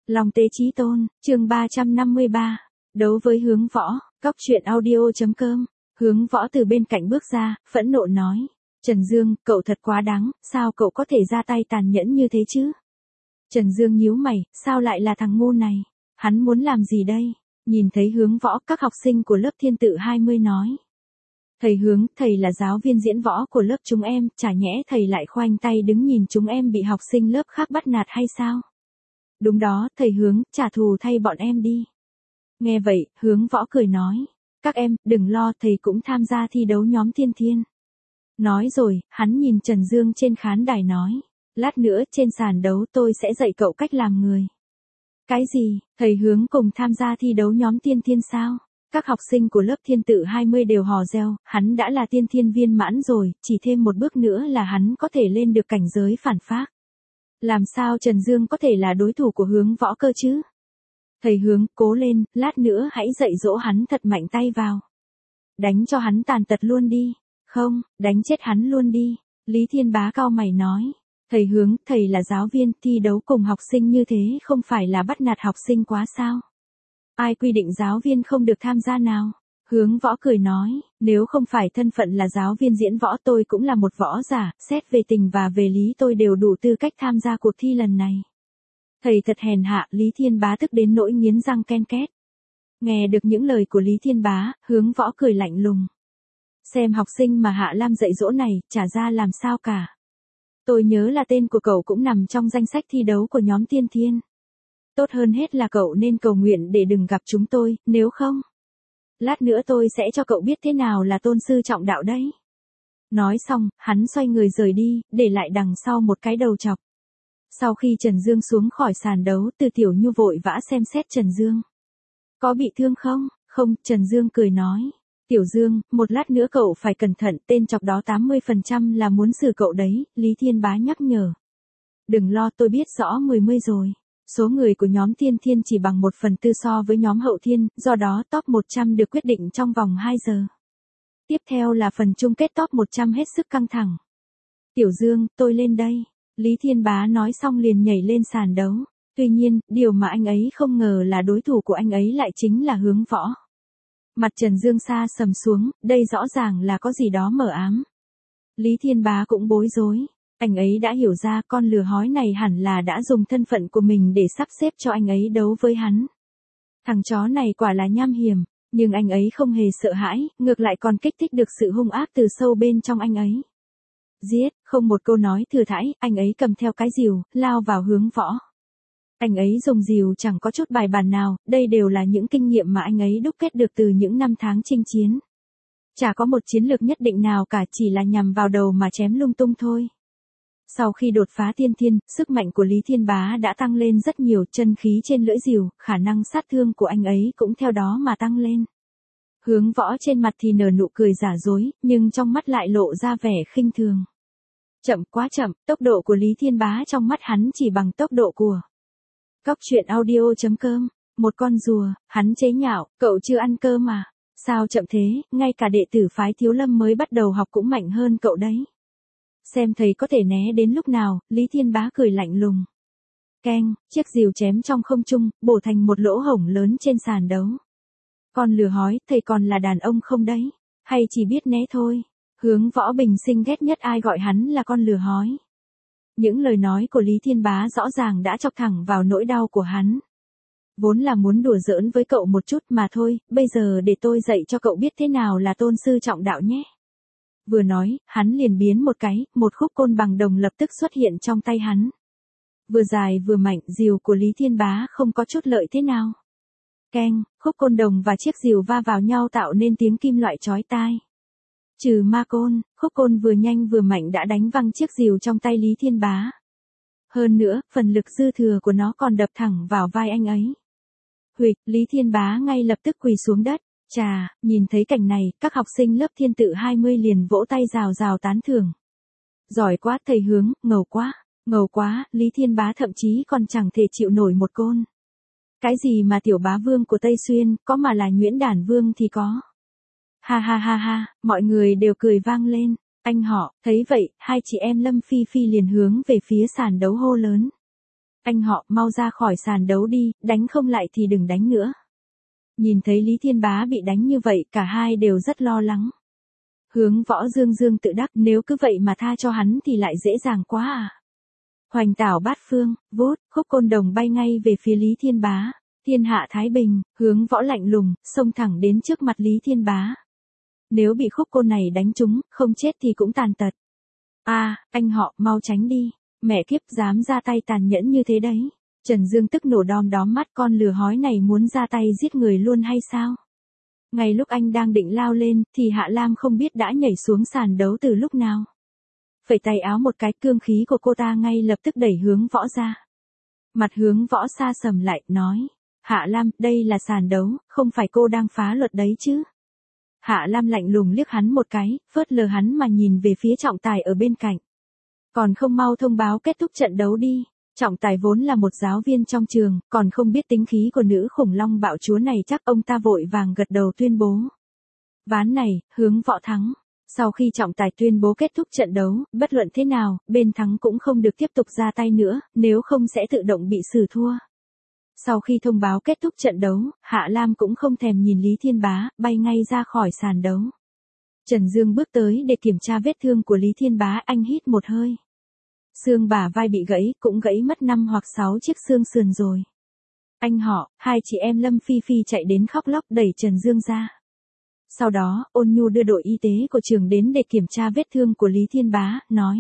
Long tế chí tôn, chương 353. Đấu với Hướng Võ, Cóc truyện audio.com. Hướng Võ từ bên cạnh bước ra, phẫn nộ nói. Trần Dương, cậu thật quá đáng, sao cậu có thể ra tay tàn nhẫn như thế chứ? Trần Dương nhíu mày, sao lại là thằng ngu này? Hắn muốn làm gì đây? Nhìn thấy Hướng Võ, các học sinh của lớp Thiên Tự 20 nói. Thầy Hướng, thầy là giáo viên diễn võ của lớp chúng em, chả nhẽ thầy lại khoanh tay đứng nhìn chúng em bị học sinh lớp khác bắt nạt hay sao? Đúng đó, thầy Hướng, trả thù thay bọn em đi. Nghe vậy, Hướng Võ cười nói. Các em, đừng lo, thầy cũng tham gia thi đấu nhóm Thiên Thiên. Nói rồi, hắn nhìn Trần Dương trên khán đài nói. Lát nữa, trên sàn đấu tôi sẽ dạy cậu cách làm người. Cái gì, thầy Hướng cùng tham gia thi đấu nhóm Thiên Thiên sao? Các học sinh của lớp Thiên Tự 20 đều hò reo, hắn đã là tiên thiên viên mãn rồi, chỉ thêm một bước nữa là hắn có thể lên được cảnh giới phản phác. Làm sao Trần Dương có thể là đối thủ của Hướng Võ cơ chứ? Thầy Hướng, cố lên, lát nữa hãy dạy dỗ hắn thật mạnh tay vào. Đánh cho hắn tàn tật luôn đi. Không, đánh chết hắn luôn đi. Lý Thiên Bá cau mày nói. Thầy Hướng, thầy là giáo viên, thi đấu cùng học sinh như thế không phải là bắt nạt học sinh quá sao? Ai quy định giáo viên không được tham gia nào? Hướng Võ cười nói, nếu không phải thân phận là giáo viên diễn võ tôi cũng là một võ giả, xét về tình và về lý tôi đều đủ tư cách tham gia cuộc thi lần này. Thầy thật hèn hạ, Lý Thiên Bá tức đến nỗi nghiến răng ken két. Nghe được những lời của Lý Thiên Bá, Hướng Võ cười lạnh lùng. Xem học sinh mà Hạ Lam dạy dỗ này, chả ra làm sao cả. Tôi nhớ là tên của cậu cũng nằm trong danh sách thi đấu của nhóm Thiên Thiên. Tốt hơn hết là cậu nên cầu nguyện để đừng gặp chúng tôi, nếu không. Lát nữa tôi sẽ cho cậu biết thế nào là tôn sư trọng đạo đấy. Nói xong, hắn xoay người rời đi, để lại đằng sau một cái đầu chọc. Sau khi Trần Dương xuống khỏi sàn đấu, Từ Tiểu Nhu vội vã xem xét Trần Dương. Có bị thương không? Không, Trần Dương cười nói. Tiểu Dương, một lát nữa cậu phải cẩn thận, tên chọc đó 80% là muốn xử cậu đấy, Lý Thiên Bá nhắc nhở. Đừng lo, tôi biết rõ 10 rồi. Số người của nhóm Thiên Thiên chỉ bằng 1/4 so với nhóm Hậu Thiên, do đó top 100 được quyết định trong vòng 2 giờ. Tiếp theo là phần chung kết top 100 hết sức căng thẳng. Tiểu Dương, tôi lên đây. Lý Thiên Bá nói xong liền nhảy lên sàn đấu. Tuy nhiên, điều mà anh ấy không ngờ là đối thủ của anh ấy lại chính là Hướng Võ. Mặt Trần Dương xa sầm xuống, đây rõ ràng là có gì đó mờ ám. Lý Thiên Bá cũng bối rối. Anh ấy đã hiểu ra con lừa hói này hẳn là đã dùng thân phận của mình để sắp xếp cho anh ấy đấu với hắn. Thằng chó này quả là nham hiểm, nhưng anh ấy không hề sợ hãi, ngược lại còn kích thích được sự hung ác từ sâu bên trong anh ấy. Giết, không một câu nói thừa thãi, anh ấy cầm theo cái rìu, lao vào Hướng Võ. Anh ấy dùng rìu chẳng có chút bài bản nào, đây đều là những kinh nghiệm mà anh ấy đúc kết được từ những năm tháng chinh chiến. Chả có một chiến lược nhất định nào cả, chỉ là nhằm vào đầu mà chém lung tung thôi. Sau khi đột phá Thiên Thiên, sức mạnh của Lý Thiên Bá đã tăng lên rất nhiều, chân khí trên lưỡi rìu, khả năng sát thương của anh ấy cũng theo đó mà tăng lên. Hướng Võ trên mặt thì nở nụ cười giả dối, nhưng trong mắt lại lộ ra vẻ khinh thường. Chậm quá chậm, tốc độ của Lý Thiên Bá trong mắt hắn chỉ bằng tốc độ của Cóc truyện audio.com. Một con rùa, hắn chế nhạo, cậu chưa ăn cơm mà. Sao chậm thế, ngay cả đệ tử phái Thiếu Lâm mới bắt đầu học cũng mạnh hơn cậu đấy. Xem thầy có thể né đến lúc nào, Lý Thiên Bá cười lạnh lùng. Keng, chiếc rìu chém trong không trung, bổ thành một lỗ hổng lớn trên sàn đấu. Con lừa hói, thầy còn là đàn ông không đấy? Hay chỉ biết né thôi? Hướng Võ bình sinh ghét nhất ai gọi hắn là con lừa hói. Những lời nói của Lý Thiên Bá rõ ràng đã chọc thẳng vào nỗi đau của hắn. Vốn là muốn đùa giỡn với cậu một chút mà thôi, bây giờ để tôi dạy cho cậu biết thế nào là tôn sư trọng đạo nhé. Vừa nói, hắn liền biến một khúc côn bằng đồng lập tức xuất hiện trong tay hắn. Vừa dài vừa mạnh, rìu của Lý Thiên Bá không có chút lợi thế nào. Keng, khúc côn đồng và chiếc rìu va vào nhau tạo nên tiếng kim loại chói tai. Trừ ma côn, khúc côn vừa nhanh vừa mạnh đã đánh văng chiếc rìu trong tay Lý Thiên Bá. Hơn nữa, phần lực dư thừa của nó còn đập thẳng vào vai anh ấy. Huỵch, Lý Thiên Bá ngay lập tức quỳ xuống đất. Chà, nhìn thấy cảnh này, các học sinh lớp Thiên Tự 20 liền vỗ tay rào rào tán thưởng. Giỏi quá thầy Hướng, ngầu quá, Lý Thiên Bá thậm chí còn chẳng thể chịu nổi một côn. Cái gì mà tiểu bá vương của Tây Xuyên, có mà là Nhuyễn Đản Vương thì có. Ha ha ha ha, mọi người đều cười vang lên. Anh họ, thấy vậy, hai chị em Lâm Phi Phi liền hướng về phía sàn đấu hô lớn. Anh họ mau ra khỏi sàn đấu đi, đánh không lại thì đừng đánh nữa. Nhìn thấy Lý Thiên Bá bị đánh như vậy cả hai đều rất lo lắng. Hướng Võ dương dương tự đắc nếu cứ vậy mà tha cho hắn thì lại dễ dàng quá à. Hoành tảo bát phương, vút, khúc côn đồng bay ngay về phía Lý Thiên Bá. Thiên hạ thái bình, Hướng Võ lạnh lùng, xông thẳng đến trước mặt Lý Thiên Bá. Nếu bị khúc côn này đánh trúng, không chết thì cũng tàn tật. Anh họ, mau tránh đi. Mẹ kiếp dám ra tay tàn nhẫn như thế đấy. Trần Dương tức nổ đom đóm mắt, con lừa hói này muốn ra tay giết người luôn hay sao? Ngay lúc anh đang định lao lên, thì Hạ Lam không biết đã nhảy xuống sàn đấu từ lúc nào. Phẩy tay áo một cái, cương khí của cô ta ngay lập tức đẩy Hướng Võ ra. Mặt Hướng Võ sa sầm lại, nói. Hạ Lam, đây là sàn đấu, không phải cô đang phá luật đấy chứ? Hạ Lam lạnh lùng liếc hắn một cái, phớt lờ hắn mà nhìn về phía trọng tài ở bên cạnh. Còn không mau thông báo kết thúc trận đấu đi. Trọng tài vốn là một giáo viên trong trường, còn không biết tính khí của nữ khủng long bạo chúa này, chắc ông ta vội vàng gật đầu tuyên bố. Ván này, Hướng Võ thắng. Sau khi trọng tài tuyên bố kết thúc trận đấu, bất luận thế nào, bên thắng cũng không được tiếp tục ra tay nữa, nếu không sẽ tự động bị xử thua. Sau khi thông báo kết thúc trận đấu, Hạ Lam cũng không thèm nhìn Lý Thiên Bá, bay ngay ra khỏi sàn đấu. Trần Dương bước tới để kiểm tra vết thương của Lý Thiên Bá, anh hít một hơi. Xương bả vai bị gãy, cũng gãy mất 5 hoặc 6 chiếc xương sườn rồi. Anh họ, hai chị em Lâm Phi Phi chạy đến khóc lóc đẩy Trần Dương ra. Sau đó, Ôn Nhu đưa đội y tế của trường đến để kiểm tra vết thương của Lý Thiên Bá, nói.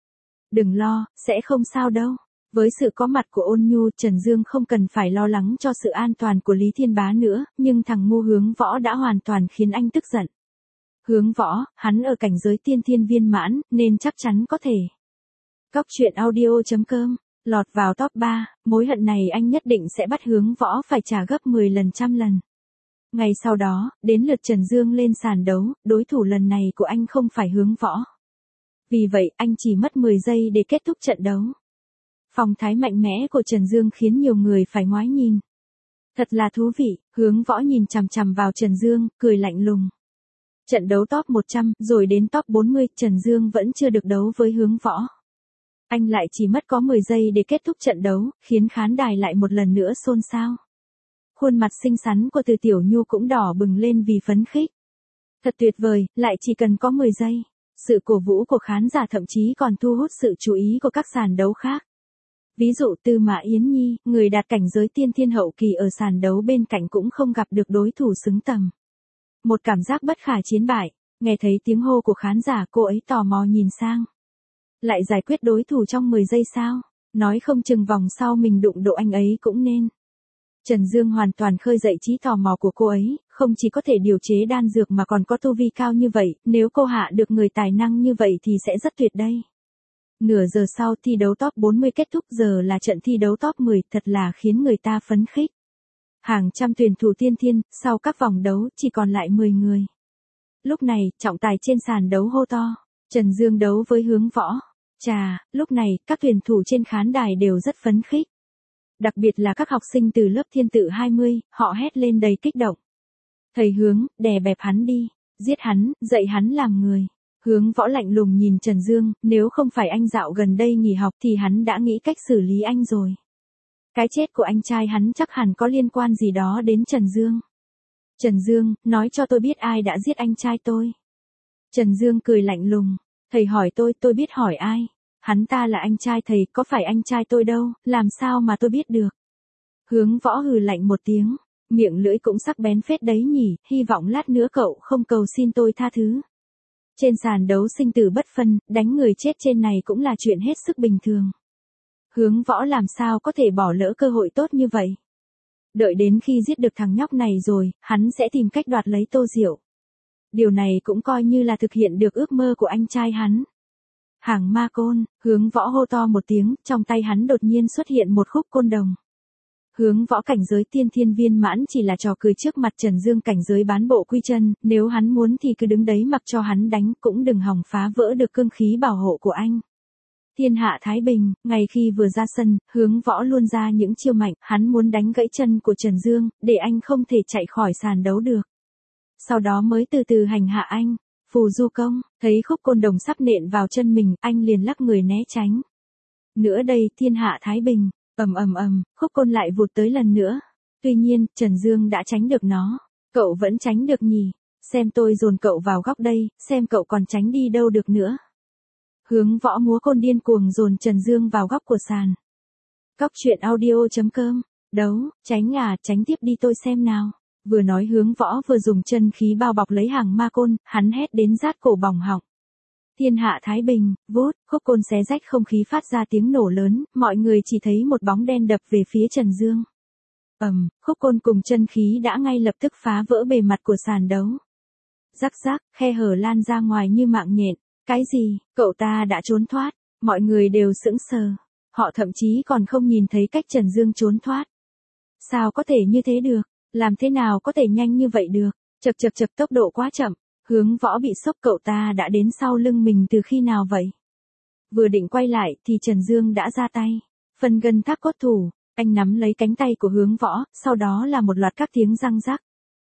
Đừng lo, sẽ không sao đâu. Với sự có mặt của Ôn Nhu, Trần Dương không cần phải lo lắng cho sự an toàn của Lý Thiên Bá nữa, nhưng thằng ngu Hướng Võ đã hoàn toàn khiến anh tức giận. Hướng Võ, hắn ở cảnh giới tiên thiên viên mãn, nên chắc chắn có thể. Cóc truyện audio.com, lọt vào top 3, mối hận này anh nhất định sẽ bắt Hướng Võ phải trả gấp 10 lần trăm lần. Ngày sau đó, đến lượt Trần Dương lên sàn đấu, đối thủ lần này của anh không phải Hướng Võ. Vì vậy, anh chỉ mất 10 giây để kết thúc trận đấu. Phong thái mạnh mẽ của Trần Dương khiến nhiều người phải ngoái nhìn. Thật là thú vị, Hướng Võ nhìn chằm chằm vào Trần Dương, cười lạnh lùng. Trận đấu top 100, rồi đến top 40, Trần Dương vẫn chưa được đấu với Hướng Võ. Anh lại chỉ mất có 10 giây để kết thúc trận đấu, khiến khán đài lại một lần nữa xôn xao. Khuôn mặt xinh xắn của Từ Tiểu Nhu cũng đỏ bừng lên vì phấn khích. Thật tuyệt vời, lại chỉ cần có 10 giây. Sự cổ vũ của khán giả thậm chí còn thu hút sự chú ý của các sàn đấu khác. Ví dụ Tư Mã Yến Nhi, người đạt cảnh giới tiên thiên hậu kỳ ở sàn đấu bên cạnh cũng không gặp được đối thủ xứng tầm. Một cảm giác bất khả chiến bại, nghe thấy tiếng hô của khán giả cô ấy tò mò nhìn sang. Lại giải quyết đối thủ trong 10 giây sao? Nói không chừng vòng sau mình đụng độ anh ấy cũng nên. Trần Dương hoàn toàn khơi dậy trí tò mò của cô ấy, không chỉ có thể điều chế đan dược mà còn có tu vi cao như vậy, nếu cô hạ được người tài năng như vậy thì sẽ rất tuyệt đây. Nửa giờ sau thi đấu top 40 kết thúc, giờ là trận thi đấu top 10, thật là khiến người ta phấn khích. Hàng trăm tuyển thủ tiên thiên, sau các vòng đấu chỉ còn lại 10 người. Lúc này, trọng tài trên sàn đấu hô to, Trần Dương đấu với Hướng Võ. Chà, lúc này, các tuyển thủ trên khán đài đều rất phấn khích. Đặc biệt là các học sinh từ lớp Thiên Tự 20, họ hét lên đầy kích động. Thầy Hướng, đè bẹp hắn đi, giết hắn, dạy hắn làm người. Hướng Võ lạnh lùng nhìn Trần Dương, nếu không phải anh dạo gần đây nghỉ học thì hắn đã nghĩ cách xử lý anh rồi. Cái chết của anh trai hắn chắc hẳn có liên quan gì đó đến Trần Dương. Trần Dương, nói cho tôi biết ai đã giết anh trai tôi. Trần Dương cười lạnh lùng, thầy hỏi tôi biết hỏi ai. Hắn ta là anh trai thầy, có phải anh trai tôi đâu, làm sao mà tôi biết được. Hướng Võ hừ lạnh một tiếng, miệng lưỡi cũng sắc bén phết đấy nhỉ, hy vọng lát nữa cậu không cầu xin tôi tha thứ. Trên sàn đấu sinh tử bất phân, đánh người chết trên này cũng là chuyện hết sức bình thường. Hướng Võ làm sao có thể bỏ lỡ cơ hội tốt như vậy. Đợi đến khi giết được thằng nhóc này rồi, hắn sẽ tìm cách đoạt lấy Tô Diệu. Điều này cũng coi như là thực hiện được ước mơ của anh trai hắn. Hàng ma côn, Hướng Võ hô to một tiếng, trong tay hắn đột nhiên xuất hiện một khúc côn đồng. Hướng Võ cảnh giới tiên thiên viên mãn chỉ là trò cười trước mặt Trần Dương cảnh giới bán bộ quy chân, nếu hắn muốn thì cứ đứng đấy mặc cho hắn đánh, cũng đừng hòng phá vỡ được cương khí bảo hộ của anh. Thiên hạ thái bình, ngày khi vừa ra sân, Hướng Võ luôn ra những chiêu mạnh, hắn muốn đánh gãy chân của Trần Dương, để anh không thể chạy khỏi sàn đấu được. Sau đó mới từ từ hành hạ anh. Phù du công, thấy khúc côn đồng sắp nện vào chân mình, anh liền lắc người né tránh. Nữa đây, thiên hạ thái bình, Khúc côn lại vụt tới lần nữa. Tuy nhiên, Trần Dương đã tránh được nó. Cậu vẫn tránh được nhỉ? Xem tôi dồn cậu vào góc đây, xem cậu còn tránh đi đâu được nữa. Hướng Võ múa côn điên cuồng dồn Trần Dương vào góc của sàn. Cóc truyện audio.com. Đấu, tránh à, tránh tiếp đi tôi xem nào. Vừa nói Hướng Võ vừa dùng chân khí bao bọc lấy hàng ma côn, hắn hét đến rát cổ bỏng họng. Thiên hạ thái bình, vút, khúc côn xé rách không khí phát ra tiếng nổ lớn, mọi người chỉ thấy một bóng đen đập về phía Trần Dương. Khúc côn cùng chân khí đã ngay lập tức phá vỡ bề mặt của sàn đấu. Rắc rắc, khe hở lan ra ngoài như mạng nhện. Cái gì, cậu ta đã trốn thoát, mọi người đều sững sờ. Họ thậm chí còn không nhìn thấy cách Trần Dương trốn thoát. Sao có thể như thế được, làm thế nào có thể nhanh như vậy được, chập tốc độ quá chậm. Hướng Võ bị sốc, cậu ta đã đến sau lưng mình từ khi nào vậy? Vừa định quay lại thì Trần Dương đã ra tay. Phân gân thác cốt thủ, anh nắm lấy cánh tay của Hướng Võ, sau đó là một loạt các tiếng răng rắc.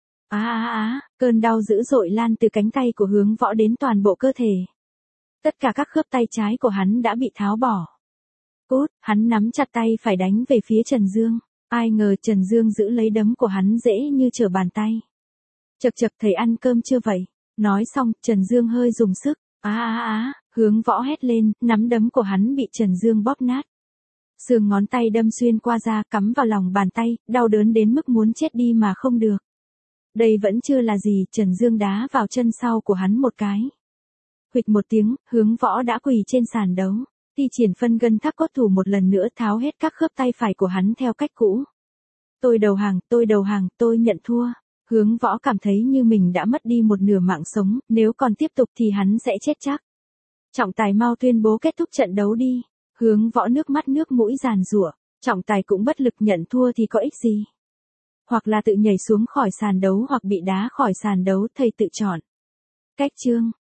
Cơn đau dữ dội lan từ cánh tay của Hướng Võ đến toàn bộ cơ thể. Tất cả các khớp tay trái của hắn đã bị tháo bỏ. Cút, hắn nắm chặt tay phải đánh về phía Trần Dương. Ai ngờ Trần Dương giữ lấy đấm của hắn dễ như trở bàn tay. Thầy ăn cơm chưa vậy? Nói xong, Trần Dương hơi dùng sức. Hướng Võ hét lên, nắm đấm của hắn bị Trần Dương bóp nát. Xương ngón tay đâm xuyên qua da, cắm vào lòng bàn tay, đau đớn đến mức muốn chết đi mà không được. Đây vẫn chưa là gì, Trần Dương đá vào chân sau của hắn một cái. Huỵch một tiếng, Hướng Võ đã quỳ trên sàn đấu. Thi triển phân gân thác cốt thủ một lần nữa tháo hết các khớp tay phải của hắn theo cách cũ. Tôi đầu hàng, tôi nhận thua. Hướng Võ cảm thấy như mình đã mất đi một nửa mạng sống, nếu còn tiếp tục thì hắn sẽ chết chắc. Trọng tài mau tuyên bố kết thúc trận đấu đi. Hướng Võ nước mắt nước mũi giàn giụa, trọng tài cũng bất lực, nhận thua thì có ích gì. Hoặc là tự nhảy xuống khỏi sàn đấu hoặc bị đá khỏi sàn đấu, thầy tự chọn. Cách chương